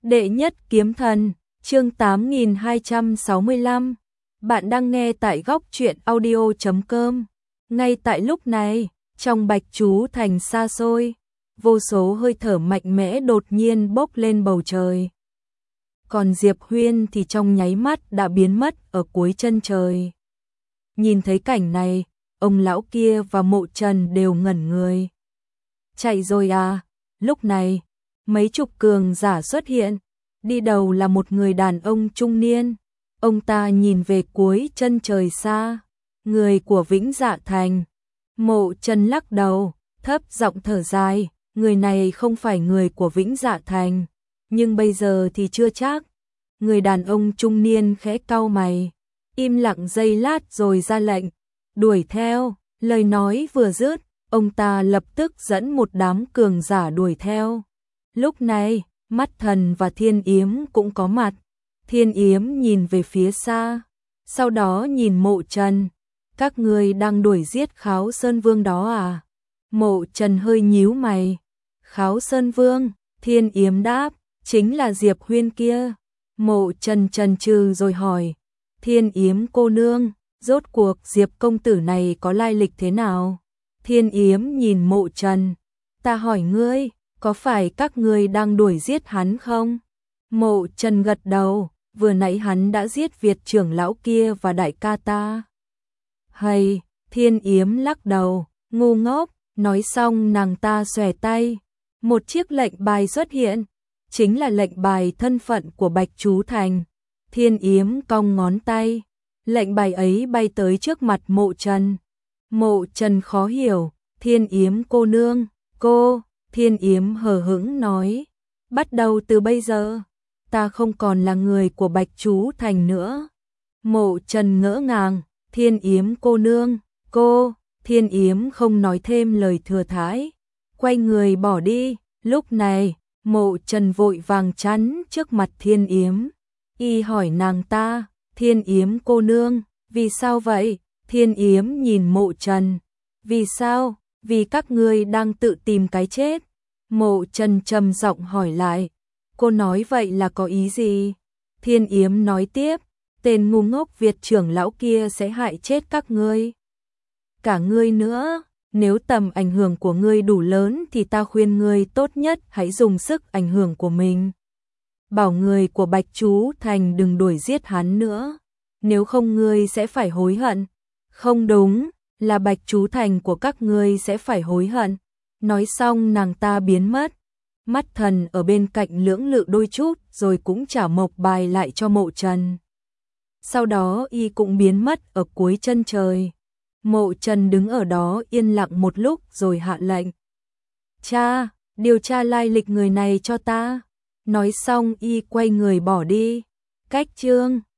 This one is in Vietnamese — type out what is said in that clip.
Đệ nhất kiếm thần, chương 8265. Bạn đang nghe tại góc truyện audio.com. Ngay tại lúc này, trong Bạch Chú Thành xa xôi, vô số hơi thở mạnh mẽ đột nhiên bốc lên bầu trời. Còn Diệp Huyên thì trong nháy mắt đã biến mất ở cuối chân trời. Nhìn thấy cảnh này, ông lão kia và Mộ Trần đều ngẩn người. Chạy rồi à? Lúc này, mấy chục cường giả xuất hiện, đi đầu là một người đàn ông trung niên. Ông ta nhìn về cuối chân trời xa, người của Vĩnh Dạ Thành. Mộ Trần lắc đầu, thấp giọng thở dài, người này không phải người của Vĩnh Dạ Thành, nhưng bây giờ thì chưa chắc. Người đàn ông trung niên khẽ cau mày, im lặng giây lát rồi ra lệnh, đuổi theo. Lời nói vừa dứt, ông ta lập tức dẫn một đám cường giả đuổi theo. Lúc này, Mắt Thần và Thiên Yếm cũng có mặt. Thiên Yếm nhìn về phía xa, sau đó nhìn Mộ Trần. Các ngươi đang đuổi giết Kháo Sơn Vương đó à? Mộ Trần hơi nhíu mày. Kháo Sơn Vương, Thiên Yếm đáp, chính là Diệp Huyên kia. Mộ Trần chần chừ rồi hỏi, Thiên Yếm cô nương, rốt cuộc Diệp công tử này có lai lịch thế nào? Thiên Yếm nhìn Mộ Trần, ta hỏi ngươi, có phải các ngươi đang đuổi giết hắn không? Mộ Trần gật đầu, vừa nãy hắn đã giết Việt trưởng lão kia và đại ca ta. Hay, Thiên Yếm lắc đầu, ngu ngốc, nói xong nàng ta xòe tay. Một chiếc lệnh bài xuất hiện, chính là lệnh bài thân phận của Bạch Chú Thành. Thiên Yếm cong ngón tay, lệnh bài ấy bay tới trước mặt Mộ Trần. Mộ Trần khó hiểu, Thiên Yếm cô nương, cô. Thiên Yếm hờ hững nói, bắt đầu từ bây giờ, ta không còn là người của Bạch Chú Thành nữa. Mộ Trần ngỡ ngàng, Thiên Yếm cô nương, cô. Thiên Yếm không nói thêm lời thừa thãi, quay người bỏ đi. Lúc này, Mộ Trần vội vàng chắn trước mặt Thiên Yếm. Y hỏi nàng ta, Thiên Yếm cô nương, vì sao vậy? Thiên Yếm nhìn Mộ Trần, vì sao? Vì các ngươi đang tự tìm cái chết. Mộ Trần trầm giọng hỏi lại, cô nói vậy là có ý gì? Thiên Yếm nói tiếp, tên ngu ngốc Việt trưởng lão kia sẽ hại chết các ngươi. Cả ngươi nữa, nếu tầm ảnh hưởng của ngươi đủ lớn thì ta khuyên ngươi tốt nhất hãy dùng sức ảnh hưởng của mình. Bảo người của Bạch Chú Thành đừng đuổi giết hắn nữa, nếu không ngươi sẽ phải hối hận. Không đúng, là Bạch Chú Thành của các ngươi sẽ phải hối hận. Nói xong nàng ta biến mất. Mắt Thần ở bên cạnh lưỡng lự đôi chút rồi cũng trả mộc bài lại cho Mộ Trần. Sau đó y cũng biến mất ở cuối chân trời. Mộ Trần đứng ở đó yên lặng một lúc rồi hạ lệnh. Cha, điều tra lai lịch người này cho ta. Nói xong y quay người bỏ đi. Cách chương